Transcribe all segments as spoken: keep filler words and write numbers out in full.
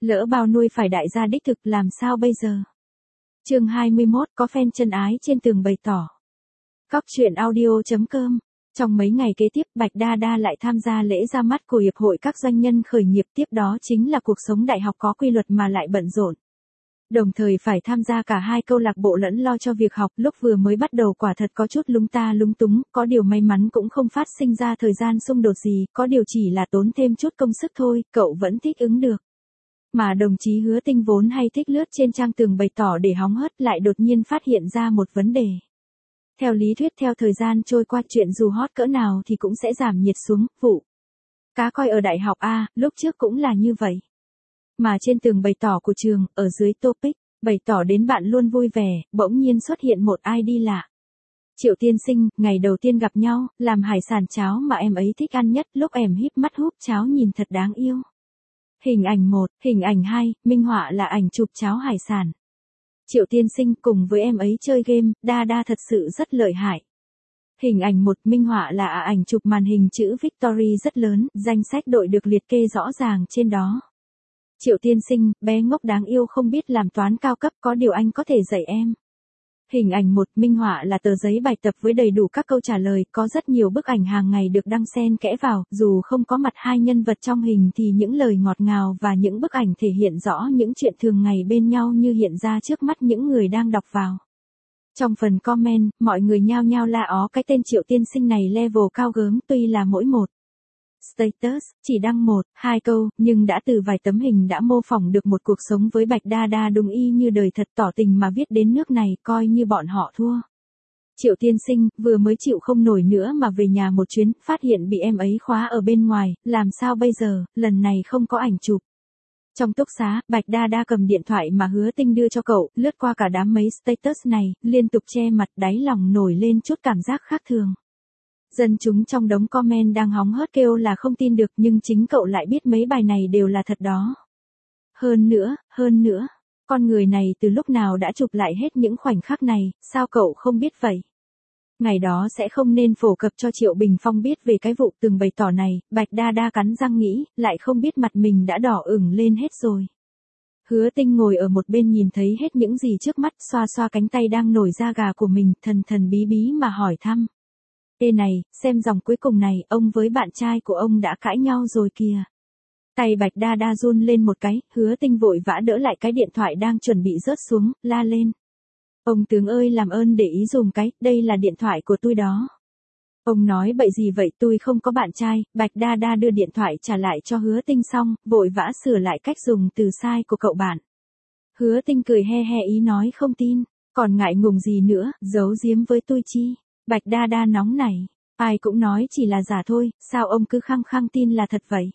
Lỡ bao nuôi phải đại gia đích thực làm sao bây giờ? Chương hai mươi mốt, có fan chân ái trên tường bày tỏ. Cóc truyện audio chấm com. Trong mấy ngày kế tiếp, Bạch Đa Đa lại tham gia lễ ra mắt của Hiệp hội các doanh nhân khởi nghiệp, tiếp đó chính là cuộc sống đại học có quy luật mà lại bận rộn. Đồng thời phải tham gia cả hai câu lạc bộ lẫn lo cho việc học, lúc vừa mới bắt đầu quả thật có chút lúng ta lúng túng, có điều may mắn cũng không phát sinh ra thời gian xung đột gì, có điều chỉ là tốn thêm chút công sức thôi, cậu vẫn thích ứng được. Mà đồng chí Hứa Tinh vốn hay thích lướt trên trang tường bày tỏ để hóng hớt lại đột nhiên phát hiện ra một vấn đề. Theo lý thuyết theo thời gian trôi qua chuyện dù hot cỡ nào thì cũng sẽ giảm nhiệt xuống, vụ. Cá coi ở đại học A, lúc trước cũng là như vậy. Mà trên tường bày tỏ của trường, ở dưới topic, bày tỏ đến bạn luôn vui vẻ, bỗng nhiên xuất hiện một i đê lạ. Triệu tiên sinh, ngày đầu tiên gặp nhau, làm hải sản cháo mà em ấy thích ăn nhất, lúc em híp mắt húp cháo nhìn thật đáng yêu. Hình ảnh một, hình ảnh hai, minh họa là ảnh chụp cháo hải sản. Triệu tiên sinh cùng với em ấy chơi game, Đa Đa thật sự rất lợi hại. Hình ảnh một, minh họa là ảnh chụp màn hình chữ Victory rất lớn, danh sách đội được liệt kê rõ ràng trên đó. Triệu tiên sinh, bé ngốc đáng yêu không biết làm toán cao cấp, có điều anh có thể dạy em. Hình ảnh một, minh họa là tờ giấy bài tập với đầy đủ các câu trả lời, có rất nhiều bức ảnh hàng ngày được đăng xen kẽ vào, dù không có mặt hai nhân vật trong hình thì những lời ngọt ngào và những bức ảnh thể hiện rõ những chuyện thường ngày bên nhau như hiện ra trước mắt những người đang đọc vào. Trong phần comment, mọi người nhao nhao la ó cái tên Triệu tiên sinh này level cao gớm, tuy là mỗi một status, chỉ đăng một, hai câu, nhưng đã từ vài tấm hình đã mô phỏng được một cuộc sống với Bạch Đa Đa đúng y như đời thật, tỏ tình mà viết đến nước này, coi như bọn họ thua. Triệu tiên sinh, vừa mới chịu không nổi nữa mà về nhà một chuyến, phát hiện bị em ấy khóa ở bên ngoài, làm sao bây giờ, lần này không có ảnh chụp. Trong túc xá, Bạch Đa Đa cầm điện thoại mà Hứa Tinh đưa cho cậu, lướt qua cả đám mấy status này, liên tục che mặt, đáy lòng nổi lên chút cảm giác khác thường. Dân chúng trong đống comment đang hóng hớt kêu là không tin được, nhưng chính cậu lại biết mấy bài này đều là thật đó. Hơn nữa, hơn nữa, con người này từ lúc nào đã chụp lại hết những khoảnh khắc này, sao cậu không biết vậy? Ngày đó sẽ không nên phổ cập cho Triệu Bình Phong biết về cái vụ tường bày tỏ này, Bạch Đa Đa cắn răng nghĩ, lại không biết mặt mình đã đỏ ửng lên hết rồi. Hứa Tinh ngồi ở một bên nhìn thấy hết những gì trước mắt, xoa xoa cánh tay đang nổi da gà của mình, thần thần bí bí mà hỏi thăm. Ê này, xem dòng cuối cùng này, ông với bạn trai của ông đã cãi nhau rồi kìa. Tay Bạch Đa Đa run lên một cái, Hứa Tinh vội vã đỡ lại cái điện thoại đang chuẩn bị rớt xuống, la lên. Ông tướng ơi làm ơn để ý dùm cái, đây là điện thoại của tôi đó. Ông nói bậy gì vậy, tôi không có bạn trai. Bạch Đa Đa đưa điện thoại trả lại cho Hứa Tinh xong, vội vã sửa lại cách dùng từ sai của cậu bạn. Hứa Tinh cười he he ý nói không tin, còn ngại ngùng gì nữa, giấu giếm với tôi chi. Bạch Đa Đa nóng nảy, ai cũng nói chỉ là giả thôi, sao ông cứ khăng khăng tin là thật vậy?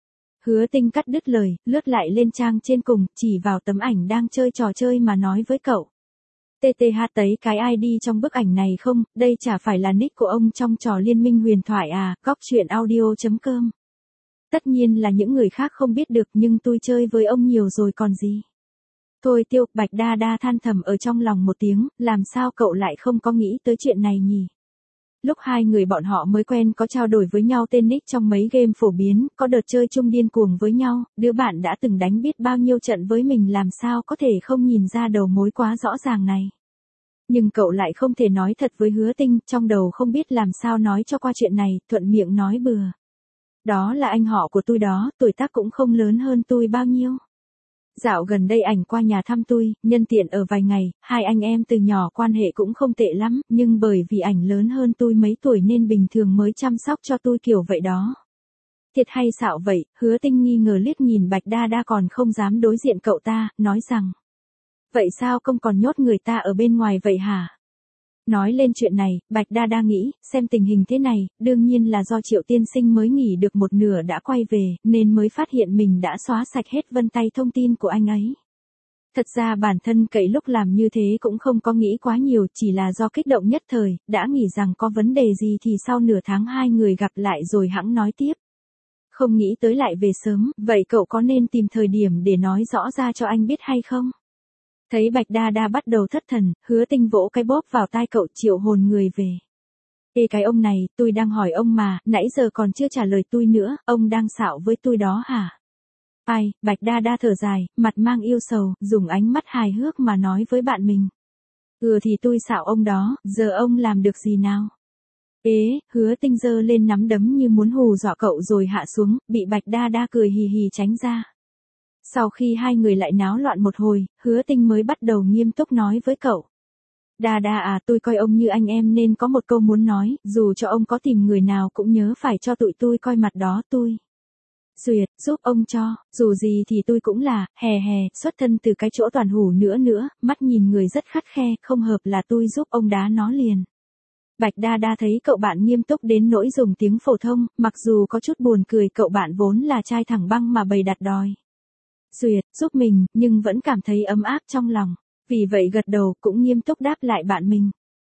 Hứa Tinh cắt đứt lời, lướt lại lên trang trên cùng, chỉ vào tấm ảnh đang chơi trò chơi mà nói với cậu. tê tê hát thấy cái i đê trong bức ảnh này không, đây chả phải là nick của ông trong trò Liên minh huyền thoại à, cóc truyện audio chấm com. Tất nhiên là những người khác không biết được nhưng tôi chơi với ông nhiều rồi còn gì. Thôi tiêu, Bạch Đa Đa than thầm ở trong lòng một tiếng, làm sao cậu lại không có nghĩ tới chuyện này nhỉ? Lúc hai người bọn họ mới quen có trao đổi với nhau tên nick trong mấy game phổ biến, có đợt chơi chung điên cuồng với nhau, đứa bạn đã từng đánh biết bao nhiêu trận với mình làm sao có thể không nhìn ra đầu mối quá rõ ràng này. Nhưng cậu lại không thể nói thật với Hứa Tinh, trong đầu không biết làm sao nói cho qua chuyện này, thuận miệng nói bừa. Đó là anh họ của tôi đó, tuổi tác cũng không lớn hơn tôi bao nhiêu. Dạo gần đây ảnh qua nhà thăm tôi, nhân tiện ở vài ngày, hai anh em từ nhỏ quan hệ cũng không tệ lắm, nhưng bởi vì ảnh lớn hơn tôi mấy tuổi nên bình thường mới chăm sóc cho tôi kiểu vậy đó. Thiệt hay xạo vậy, Hứa Tinh nghi ngờ liếc nhìn Bạch Đa Đa còn không dám đối diện cậu ta, nói rằng. Vậy sao không còn nhốt người ta ở bên ngoài vậy hả? Nói lên chuyện này, Bạch Đa Đa nghĩ, xem tình hình thế này, đương nhiên là do Triệu tiên sinh mới nghỉ được một nửa đã quay về, nên mới phát hiện mình đã xóa sạch hết vân tay thông tin của anh ấy. Thật ra bản thân cậy lúc làm như thế cũng không có nghĩ quá nhiều, chỉ là do kích động nhất thời, đã nghĩ rằng có vấn đề gì thì sau nửa tháng hai người gặp lại rồi hẵng nói tiếp. Không nghĩ tới lại về sớm, vậy cậu có nên tìm thời điểm để nói rõ ra cho anh biết hay không? Thấy Bạch Đa Đa bắt đầu thất thần, Hứa Tinh vỗ cái bóp vào tai cậu, triệu hồn người về. Ê cái ông này, tôi đang hỏi ông mà, nãy giờ còn chưa trả lời tôi nữa, ông đang xạo với tôi đó hả? Ai, Bạch Đa Đa thở dài, mặt mang yêu sầu, dùng ánh mắt hài hước mà nói với bạn mình. Ừ thì tôi xạo ông đó, giờ ông làm được gì nào? Ế, Hứa Tinh giơ lên nắm đấm như muốn hù dọa cậu rồi hạ xuống, bị Bạch Đa Đa cười hì hì tránh ra. Sau khi hai người lại náo loạn một hồi, Hứa Tinh mới bắt đầu nghiêm túc nói với cậu. Đa Đa à, tôi coi ông như anh em nên có một câu muốn nói, dù cho ông có tìm người nào cũng nhớ phải cho tụi tôi coi mặt đó tôi. Duyệt, giúp ông cho, dù gì thì tôi cũng là, hè hè, xuất thân từ cái chỗ toàn hủ nữa nữa, mắt nhìn người rất khắt khe, không hợp là tôi giúp ông đá nó liền. Bạch Đa Đa thấy cậu bạn nghiêm túc đến nỗi dùng tiếng phổ thông, mặc dù có chút buồn cười cậu bạn vốn là trai thẳng băng mà bày đặt đòi. Duyệt, giúp mình, nhưng vẫn cảm thấy ấm áp trong lòng. Vì vậy gật đầu cũng nghiêm túc đáp lại bạn mình.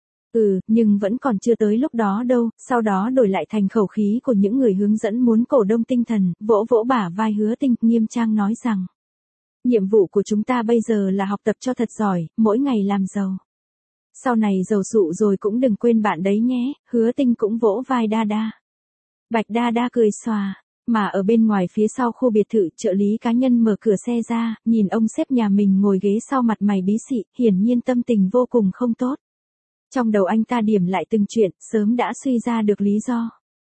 Ừ, nhưng vẫn còn chưa tới lúc đó đâu, sau đó đổi lại thành khẩu khí của những người hướng dẫn muốn cổ đông tinh thần, vỗ vỗ bả vai Hứa Tinh, nghiêm trang nói rằng. Nhiệm vụ của chúng ta bây giờ là học tập cho thật giỏi, mỗi ngày làm giàu. Sau này giàu sụ rồi cũng đừng quên bạn đấy nhé, Hứa Tinh cũng vỗ vai Đa Đa. Bạch Đa Đa cười xòa. Mà ở bên ngoài phía sau khu biệt thự, trợ lý cá nhân mở cửa xe ra, nhìn ông sếp nhà mình ngồi ghế sau mặt mày bí xị, hiển nhiên tâm tình vô cùng không tốt. Trong đầu anh ta điểm lại từng chuyện, sớm đã suy ra được lý do.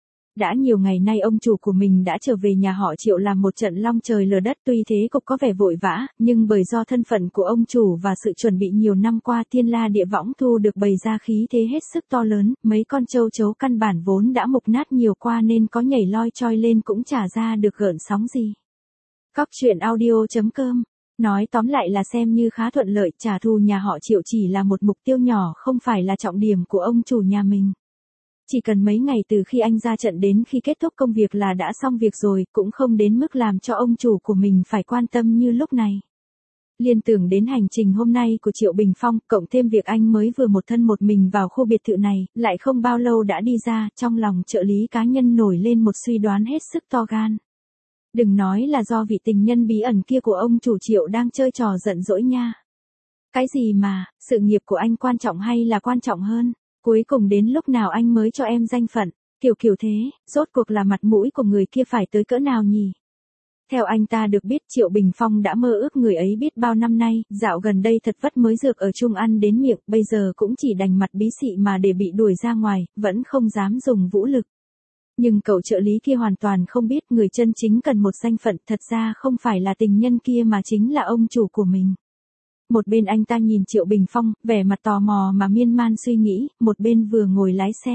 Đã nhiều ngày nay ông chủ của mình đã trở về nhà họ Triệu làm một trận long trời lở đất, tuy thế cục có vẻ vội vã, nhưng bởi do thân phận của ông chủ và sự chuẩn bị nhiều năm qua thiên la địa võng thu được bày ra khí thế hết sức to lớn, mấy con châu chấu căn bản vốn đã mục nát nhiều qua nên có nhảy loi choi lên cũng chả ra được gợn sóng gì. Cóc truyện audio chấm com. Nói tóm lại là xem như khá thuận lợi, trả thù nhà họ Triệu chỉ là một mục tiêu nhỏ không phải là trọng điểm của ông chủ nhà mình. Chỉ cần mấy ngày từ khi anh ra trận đến khi kết thúc công việc là đã xong việc rồi, cũng không đến mức làm cho ông chủ của mình phải quan tâm như lúc này. Liên tưởng đến hành trình hôm nay của Triệu Bình Phong, cộng thêm việc anh mới vừa một thân một mình vào khu biệt thự này, lại không bao lâu đã đi ra, trong lòng trợ lý cá nhân nổi lên một suy đoán hết sức to gan. Đừng nói là do vị tình nhân bí ẩn kia của ông chủ Triệu đang chơi trò giận dỗi nha. Cái gì mà, sự nghiệp của anh quan trọng hay là quan trọng hơn? Cuối cùng đến lúc nào anh mới cho em danh phận, kiểu kiểu thế, rốt cuộc là mặt mũi của người kia phải tới cỡ nào nhỉ? Theo anh ta được biết Triệu Bình Phong đã mơ ước người ấy biết bao năm nay, dạo gần đây thật vất mới dược ở chung ăn đến miệng, bây giờ cũng chỉ đành mặt bí xị mà để bị đuổi ra ngoài, vẫn không dám dùng vũ lực. Nhưng cậu trợ lý kia hoàn toàn không biết người chân chính cần một danh phận, thật ra không phải là tình nhân kia mà chính là ông chủ của mình. Một bên anh ta nhìn Triệu Bình Phong, vẻ mặt tò mò mà miên man suy nghĩ, một bên vừa ngồi lái xe.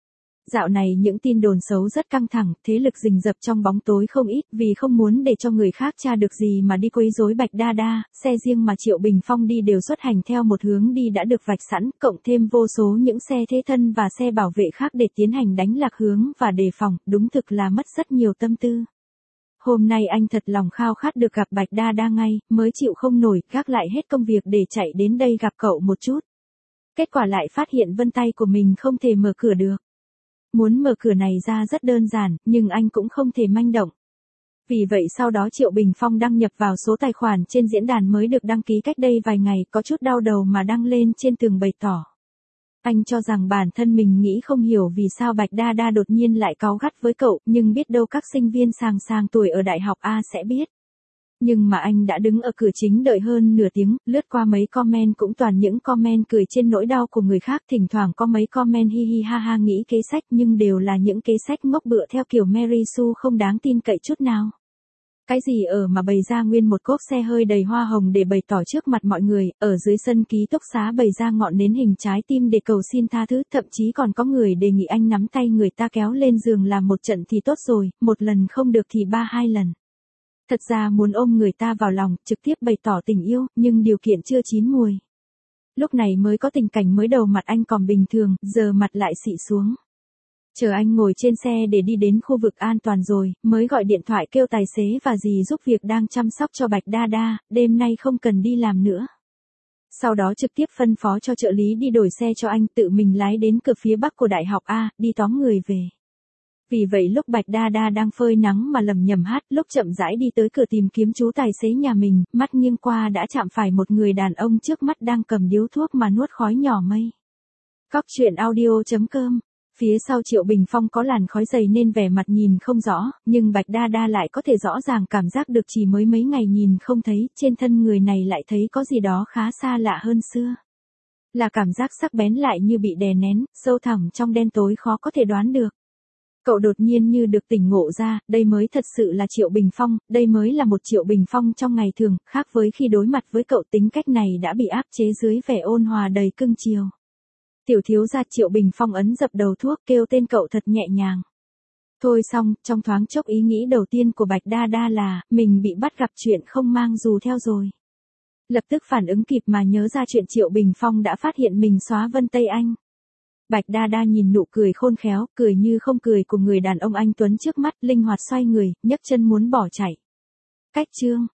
Dạo này những tin đồn xấu rất căng thẳng, thế lực rình rập trong bóng tối không ít, vì không muốn để cho người khác tra được gì mà đi quấy rối Bạch Đa Đa, xe riêng mà Triệu Bình Phong đi đều xuất hành theo một hướng đi đã được vạch sẵn, cộng thêm vô số những xe thế thân và xe bảo vệ khác để tiến hành đánh lạc hướng và đề phòng, đúng thực là mất rất nhiều tâm tư. Hôm nay anh thật lòng khao khát được gặp Bạch Đa Đa ngay, mới chịu không nổi, gác lại hết công việc để chạy đến đây gặp cậu một chút. Kết quả lại phát hiện vân tay của mình không thể mở cửa được. Muốn mở cửa này ra rất đơn giản, nhưng anh cũng không thể manh động. Vì vậy sau đó Triệu Bình Phong đăng nhập vào số tài khoản trên diễn đàn mới được đăng ký cách đây vài ngày, có chút đau đầu mà đăng lên trên tường bày tỏ. Anh cho rằng bản thân mình nghĩ không hiểu vì sao Bạch Đa Đa đột nhiên lại cáu gắt với cậu, nhưng biết đâu các sinh viên sàng sàng tuổi ở đại học A sẽ biết. Nhưng mà anh đã đứng ở cửa chính đợi hơn nửa tiếng, lướt qua mấy comment cũng toàn những comment cười trên nỗi đau của người khác, thỉnh thoảng có mấy comment hi hi ha ha nghĩ kế sách nhưng đều là những kế sách ngốc bựa theo kiểu Mary Sue không đáng tin cậy chút nào. Cái gì ở mà bày ra nguyên một cốp xe hơi đầy hoa hồng để bày tỏ trước mặt mọi người, ở dưới sân ký túc xá bày ra ngọn nến hình trái tim để cầu xin tha thứ, thậm chí còn có người đề nghị anh nắm tay người ta kéo lên giường làm một trận thì tốt rồi, một lần không được thì ba hai lần. Thật ra muốn ôm người ta vào lòng, trực tiếp bày tỏ tình yêu, nhưng điều kiện chưa chín mùi. Lúc này mới có tình cảnh mới đầu mặt anh còn bình thường, giờ mặt lại xị xuống. Chờ anh ngồi trên xe để đi đến khu vực an toàn rồi, mới gọi điện thoại kêu tài xế và dì giúp việc đang chăm sóc cho Bạch Đa Đa, đêm nay không cần đi làm nữa. Sau đó trực tiếp phân phó cho trợ lý đi đổi xe cho anh, tự mình lái đến cửa phía bắc của đại học A, đi tóm người về. Vì vậy lúc Bạch Đa Đa đang phơi nắng mà lầm nhầm hát, lúc chậm rãi đi tới cửa tìm kiếm chú tài xế nhà mình, mắt nghiêng qua đã chạm phải một người đàn ông trước mắt đang cầm điếu thuốc mà nuốt khói nhỏ mây. Cóc truyện audio chấm com Phía sau Triệu Bình Phong có làn khói dày nên vẻ mặt nhìn không rõ, nhưng Bạch Đa Đa lại có thể rõ ràng cảm giác được chỉ mới mấy ngày nhìn không thấy, trên thân người này lại thấy có gì đó khá xa lạ hơn xưa. Là cảm giác sắc bén lại như bị đè nén, sâu thẳm trong đen tối khó có thể đoán được. Cậu đột nhiên như được tỉnh ngộ ra, đây mới thật sự là Triệu Bình Phong, đây mới là một Triệu Bình Phong trong ngày thường, khác với khi đối mặt với cậu tính cách này đã bị áp chế dưới vẻ ôn hòa đầy cưng chiều. Tiểu thiếu gia Triệu Bình Phong ấn dập đầu thuốc kêu tên cậu thật nhẹ nhàng. Thôi xong, trong thoáng chốc ý nghĩ đầu tiên của Bạch Đa Đa là, mình bị bắt gặp chuyện không mang dù theo rồi. Lập tức phản ứng kịp mà nhớ ra chuyện Triệu Bình Phong đã phát hiện mình xóa Vân Tây Anh. Bạch Đa Đa nhìn nụ cười khôn khéo, cười như không cười của người đàn ông anh tuấn trước mắt, linh hoạt xoay người, nhấc chân muốn bỏ chạy. Cách chương